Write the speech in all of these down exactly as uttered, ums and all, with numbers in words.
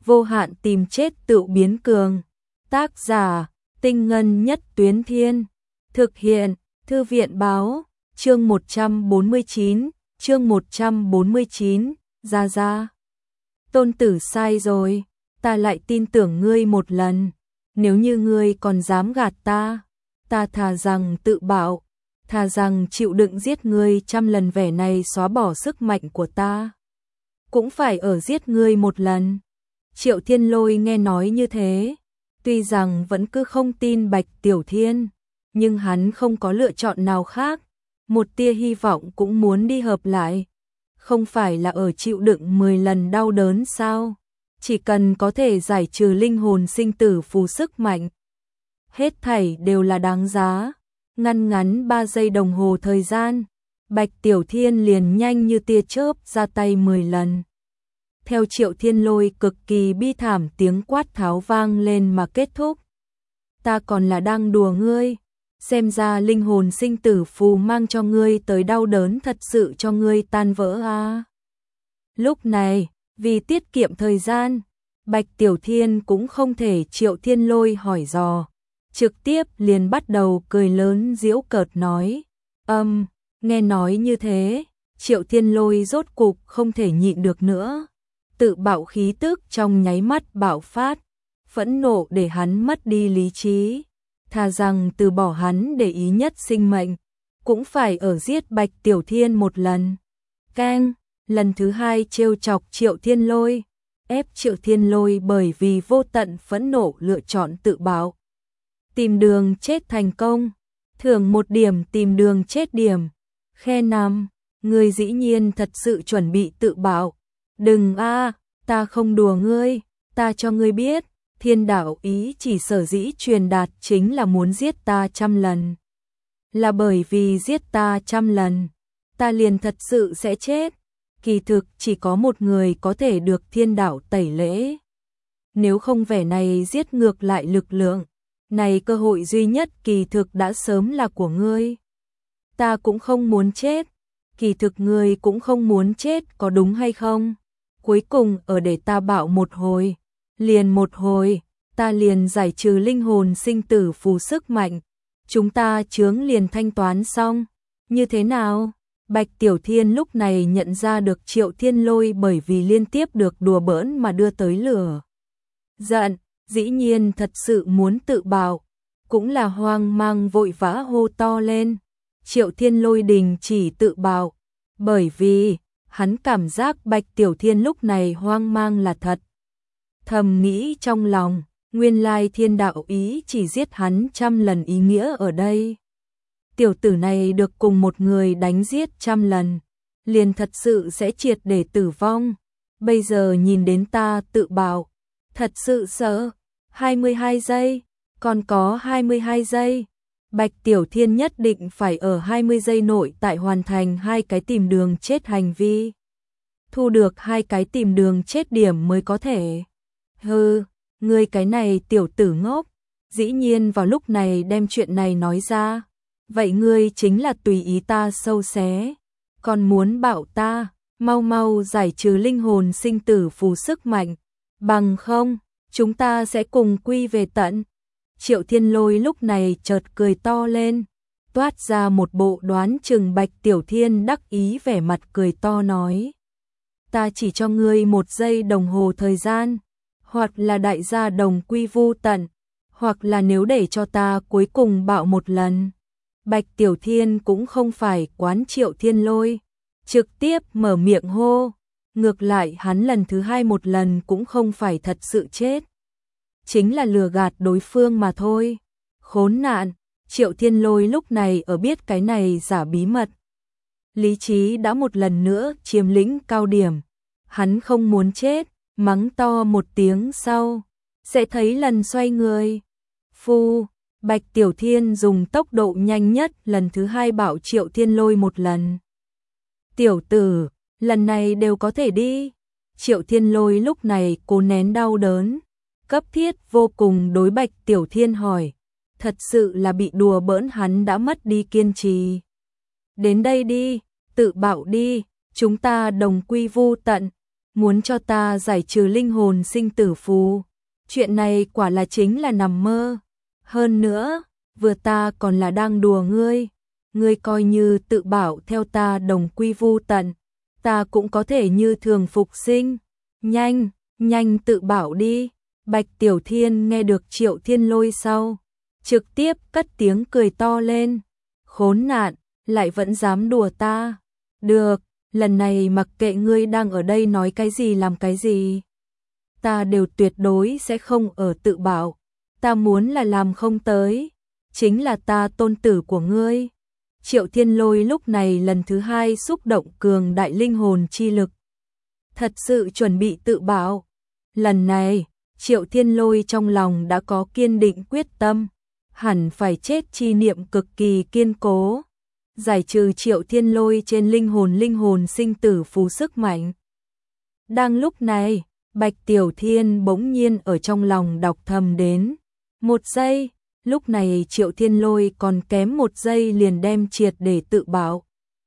vô hạn tìm chết tự biến cường. Tác giả, Tinh Ngân Nhất Tuyến Thiên. Thực hiện, Thư viện báo, chương một trăm bốn mươi chín, chương một trăm bốn mươi chín, ra ra. Tôn tử sai rồi, ta lại tin tưởng ngươi một lần. Nếu như ngươi còn dám gạt ta, ta thà rằng tự bạo, thà rằng chịu đựng giết ngươi trăm lần vẻ này xóa bỏ sức mạnh của ta. Cũng phải ở giết ngươi một lần. Triệu Thiên Lôi nghe nói như thế, tuy rằng vẫn cứ không tin Bạch Tiểu Thiên, nhưng hắn không có lựa chọn nào khác, một tia hy vọng cũng muốn đi hợp lại. Không phải là ở chịu đựng mười lần đau đớn sao? Chỉ cần có thể giải trừ linh hồn sinh tử phù sức mạnh, hết thảy đều là đáng giá. Ngăn ngắn ba giây đồng hồ thời gian, Bạch Tiểu Thiên liền nhanh như tia chớp ra tay mười lần. Theo Triệu Thiên Lôi cực kỳ bi thảm tiếng quát tháo vang lên mà kết thúc. Ta còn là đang đùa ngươi, xem ra linh hồn sinh tử phù mang cho ngươi tới đau đớn thật sự cho ngươi tan vỡ à. Lúc này, vì tiết kiệm thời gian, Bạch Tiểu Thiên cũng không thể Triệu Thiên Lôi hỏi dò, trực tiếp liền bắt đầu cười lớn giễu cợt nói. Âm, nghe nói như thế, Triệu Thiên Lôi rốt cục không thể nhịn được nữa. Tự bạo khí tức trong nháy mắt bạo phát, phẫn nộ để hắn mất đi lý trí. Thà rằng từ bỏ hắn để ý nhất sinh mệnh, cũng phải ở giết Bạch Tiểu Thiên một lần. Keng, lần thứ hai trêu chọc Triệu Thiên Lôi, ép Triệu Thiên Lôi bởi vì vô tận phẫn nộ lựa chọn tự bạo. Tìm đường chết thành công, thưởng một điểm tìm đường chết điểm. Khe năm, ngươi dĩ nhiên thật sự chuẩn bị tự bạo. Đừng a, ta không đùa ngươi, ta cho ngươi biết, thiên đạo ý chỉ sở dĩ truyền đạt chính là muốn giết ta trăm lần. Là bởi vì giết ta trăm lần, ta liền thật sự sẽ chết. Kỳ thực chỉ có một người có thể được thiên đạo tẩy lễ. Nếu không vẻ này giết ngược lại lực lượng, này cơ hội duy nhất kỳ thực đã sớm là của ngươi. Ta cũng không muốn chết, kỳ thực ngươi cũng không muốn chết, có đúng hay không? Cuối cùng ở để ta bạo một hồi, liền một hồi, ta liền giải trừ linh hồn sinh tử phù sức mạnh, chúng ta chướng liền thanh toán xong. Như thế nào? Bạch Tiểu Thiên lúc này nhận ra được Triệu Thiên Lôi bởi vì liên tiếp được đùa bỡn mà đưa tới lửa giận, dĩ nhiên thật sự muốn tự bạo, cũng là hoang mang vội vã hô to lên. Triệu Thiên Lôi đình chỉ tự bạo, bởi vì hắn cảm giác Bạch Tiểu Thiên lúc này hoang mang là thật. Thầm nghĩ trong lòng, nguyên lai thiên đạo ý chỉ giết hắn trăm lần ý nghĩa ở đây. Tiểu tử này được cùng một người đánh giết trăm lần, liền thật sự sẽ triệt để tử vong. Bây giờ nhìn đến ta tự bạo, thật sự sợ. hai mươi hai giây, còn có hai mươi hai giây. Bạch Tiểu Thiên nhất định phải ở hai mươi giây nội tại hoàn thành hai cái tìm đường chết hành vi. Thu được hai cái tìm đường chết điểm mới có thể. Hừ, ngươi cái này tiểu tử ngốc, dĩ nhiên vào lúc này đem chuyện này nói ra. Vậy ngươi chính là tùy ý ta sâu xé, còn muốn bảo ta, mau mau giải trừ linh hồn sinh tử phù sức mạnh, bằng không, chúng ta sẽ cùng quy về tận. Triệu Thiên Lôi lúc này chợt cười to lên, toát ra một bộ đoán chừng Bạch Tiểu Thiên đắc ý vẻ mặt cười to nói. Ta chỉ cho ngươi một giây đồng hồ thời gian, hoặc là đại gia đồng quy vu tận, hoặc là nếu để cho ta cuối cùng bạo một lần. Bạch Tiểu Thiên cũng không phải quán Triệu Thiên Lôi, trực tiếp mở miệng hô. Ngược lại hắn lần thứ hai một lần cũng không phải thật sự chết, chính là lừa gạt đối phương mà thôi. Khốn nạn, Triệu Thiên Lôi lúc này ở biết cái này giả bí mật. Lý trí đã một lần nữa chiếm lĩnh cao điểm. Hắn không muốn chết, mắng to một tiếng sau, sẽ thấy lần xoay người. Phu, Bạch Tiểu Thiên dùng tốc độ nhanh nhất lần thứ hai bảo Triệu Thiên Lôi một lần. Tiểu tử, lần này đều có thể đi. Triệu Thiên Lôi lúc này cố nén đau đớn, cấp thiết vô cùng đối Bạch Tiểu Thiên hỏi. Thật sự là bị đùa bỡn hắn đã mất đi kiên trì. Đến đây đi, tự bạo đi, chúng ta đồng quy vu tận. muốn cho ta giải trừ linh hồn sinh tử phù. Chuyện này quả là chính là nằm mơ. Hơn nữa, vừa ta còn là đang đùa ngươi. Ngươi coi như tự bảo theo ta đồng quy vu tận, ta cũng có thể như thường phục sinh. Nhanh, nhanh tự bảo đi. Bạch Tiểu Thiên nghe được Triệu Thiên Lôi sau, trực tiếp cất tiếng cười to lên. Khốn nạn, lại vẫn dám đùa ta. Được, lần này mặc kệ ngươi đang ở đây nói cái gì làm cái gì, ta đều tuyệt đối sẽ không ở tự bảo. Ta muốn là làm không tới, chính là ta tôn tử của ngươi. Triệu Thiên Lôi lúc này lần thứ hai xúc động cường đại linh hồn chi lực, thật sự chuẩn bị tự bảo. Lần này, Triệu Thiên Lôi trong lòng đã có kiên định quyết tâm, hẳn phải chết chi niệm cực kỳ kiên cố, giải trừ Triệu Thiên Lôi trên linh hồn linh hồn sinh tử phù sức mạnh. Đang lúc này, Bạch Tiểu Thiên bỗng nhiên ở trong lòng đọc thầm đến. Một giây, lúc này Triệu Thiên Lôi còn kém một giây liền đem triệt để tự bảo.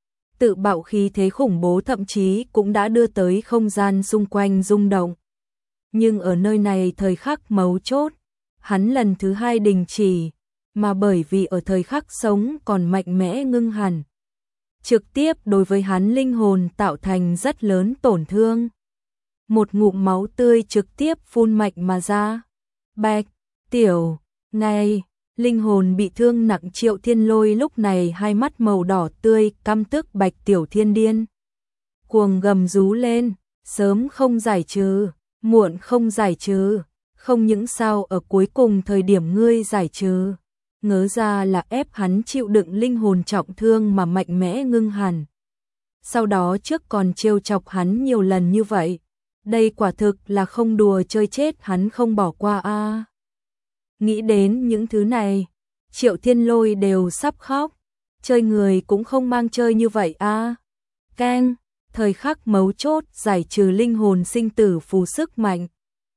Tự bảo khí thế khủng bố thậm chí cũng đã đưa tới không gian xung quanh rung động. Nhưng ở nơi này thời khắc mấu chốt, hắn lần thứ hai đình chỉ, mà bởi vì ở thời khắc sống còn mạnh mẽ ngưng hẳn, trực tiếp đối với hắn linh hồn tạo thành rất lớn tổn thương. Một ngụm máu tươi trực tiếp phun mạnh mà ra. Bạch Tiểu, ngay, linh hồn bị thương nặng Triệu Thiên Lôi lúc này hai mắt màu đỏ tươi căm tức Bạch Tiểu Thiên điên cuồng gầm rú lên, sớm không giải trừ, muộn không giải trừ, không những sao ở cuối cùng thời điểm ngươi giải trừ, ngớ ra là ép hắn chịu đựng linh hồn trọng thương mà mạnh mẽ ngưng hẳn. Sau đó trước còn trêu chọc hắn nhiều lần như vậy, đây quả thực là không đùa chơi chết hắn không bỏ qua a. À. Nghĩ đến những thứ này, Triệu Thiên Lôi đều sắp khóc, chơi người cũng không mang chơi như vậy a. À. Keng, thời khắc mấu chốt giải trừ linh hồn sinh tử phù sức mạnh,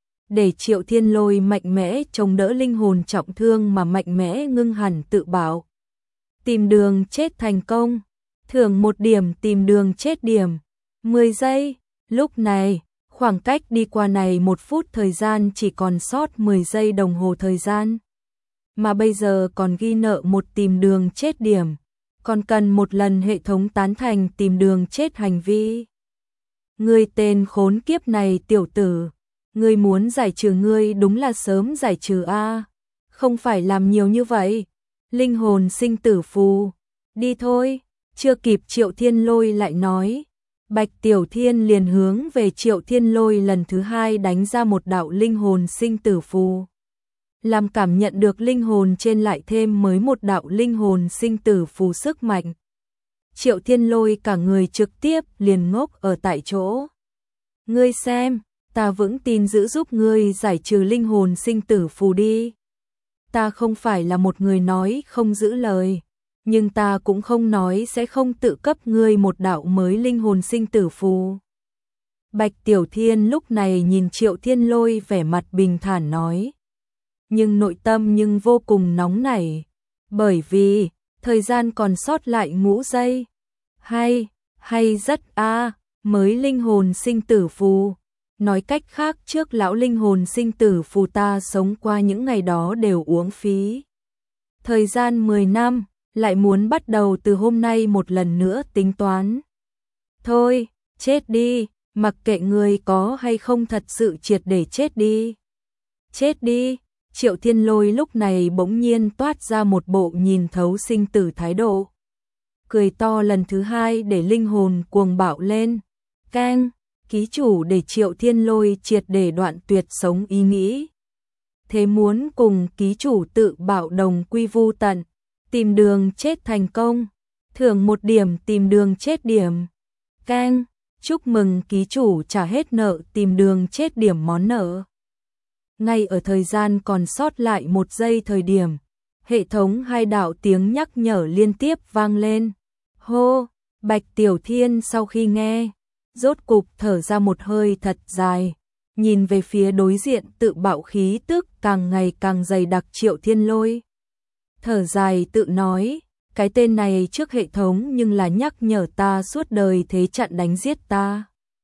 để Triệu Thiên Lôi mạnh mẽ chống đỡ linh hồn trọng thương mà mạnh mẽ ngưng hẳn tự bảo. Tìm đường chết thành công, thưởng một điểm tìm đường chết điểm, mười giây, lúc này, khoảng cách đi qua này một phút thời gian chỉ còn sót mười giây đồng hồ thời gian. Mà bây giờ còn ghi nợ một tìm đường chết điểm, còn cần một lần hệ thống tán thành tìm đường chết hành vi. Ngươi tên khốn kiếp này tiểu tử, ngươi muốn giải trừ ngươi đúng là sớm giải trừ a, không phải làm nhiều như vậy. Linh hồn sinh tử phù, đi thôi, chưa kịp Triệu Thiên Lôi lại nói. Bạch Tiểu Thiên liền hướng về Triệu Thiên Lôi lần thứ hai đánh ra một đạo linh hồn sinh tử phù. Làm cảm nhận được linh hồn trên lại thêm mới một đạo linh hồn sinh tử phù sức mạnh. Triệu Thiên Lôi cả người trực tiếp liền ngốc ở tại chỗ. Ngươi xem, ta vững tin giữ giúp ngươi giải trừ linh hồn sinh tử phù đi. Ta không phải là một người nói không giữ lời, nhưng ta cũng không nói sẽ không tự cấp ngươi một đạo mới linh hồn sinh tử phù. Bạch Tiểu Thiên lúc này nhìn Triệu Thiên Lôi vẻ mặt bình thản nói, nhưng nội tâm nhưng vô cùng nóng nảy, bởi vì thời gian còn sót lại ngũ giây. Hay, hay rất a, à, mới linh hồn sinh tử phù. Nói cách khác trước lão linh hồn sinh tử phù ta sống qua những ngày đó đều uống phí. Thời gian mười năm, lại muốn bắt đầu từ hôm nay một lần nữa tính toán. Thôi, chết đi, mặc kệ người có hay không thật sự triệt để chết đi. Chết đi, Triệu Thiên Lôi lúc này bỗng nhiên toát ra một bộ nhìn thấu sinh tử thái độ. Cười to lần thứ hai để linh hồn cuồng bạo lên. Keng, ký chủ để Triệu Thiên Lôi triệt để đoạn tuyệt sống ý nghĩ. Thế muốn cùng ký chủ tự bảo đồng quy vu tận, tìm đường chết thành công, thưởng một điểm tìm đường chết điểm. Keng, chúc mừng ký chủ trả hết nợ tìm đường chết điểm món nợ. Ngay ở thời gian còn sót lại một giây thời điểm, hệ thống hai đạo tiếng nhắc nhở liên tiếp vang lên. Hô, Bạch Tiểu Thiên sau khi nghe, rốt cục thở ra một hơi thật dài, nhìn về phía đối diện tự bạo khí tức càng ngày càng dày đặc Triệu Thiên Lôi. Thở dài tự nói, cái tên này trước hệ thống nhưng là nhắc nhở ta suốt đời thế chặn đánh giết ta.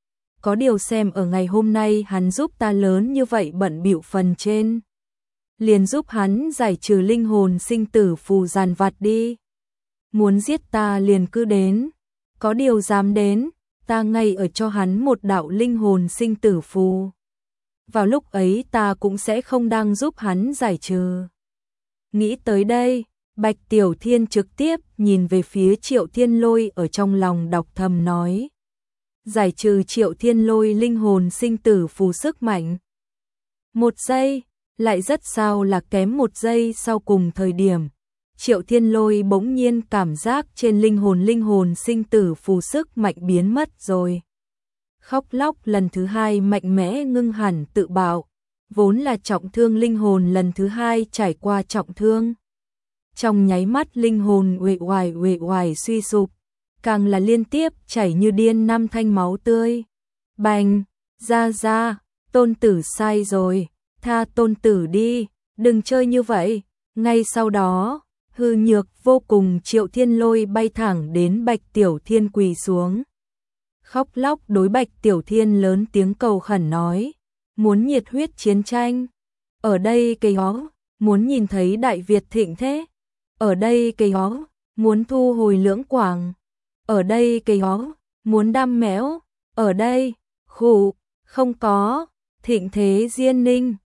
có điều xem ở ngày hôm nay hắn giúp ta lớn như vậy bận bịu phần trên. Liền giúp hắn giải trừ linh hồn sinh tử phù dàn vặt đi. Muốn giết ta liền cứ đến, có điều dám đến, ta ngay ở cho hắn một đạo linh hồn sinh tử phù. Vào lúc ấy ta cũng sẽ không đang giúp hắn giải trừ. Nghĩ tới đây, Bạch Tiểu Thiên trực tiếp nhìn về phía Triệu Thiên Lôi ở trong lòng đọc thầm nói. Giải trừ Triệu Thiên Lôi linh hồn sinh tử phù sức mạnh. Một giây, lại rất sao là kém một giây sau cùng thời điểm. Triệu Thiên Lôi bỗng nhiên cảm giác trên linh hồn linh hồn sinh tử phù sức mạnh biến mất rồi. Khóc lóc lần thứ hai mạnh mẽ ngưng hẳn tự bạo, vốn là trọng thương linh hồn lần thứ hai trải qua trọng thương. Trong nháy mắt linh hồn uể oải uể oải suy sụp, càng là liên tiếp chảy như điên năm thanh máu tươi. Bành, ra ra, tôn tử sai rồi, tha tôn tử đi, đừng chơi như vậy. Ngay sau đó, hư nhược vô cùng Triệu Thiên Lôi bay thẳng đến Bạch Tiểu Thiên quỳ xuống. Khóc lóc đối Bạch Tiểu Thiên lớn tiếng cầu khẩn nói, muốn nhiệt huyết chiến tranh. Ở đây cây ó, muốn nhìn thấy Đại Việt thịnh thế. Ở đây cây ó, muốn thu hồi Lưỡng Quảng. Ở đây cây ó, muốn đam mẽo. Ở đây, khụ, không có, thịnh thế Diên Ninh.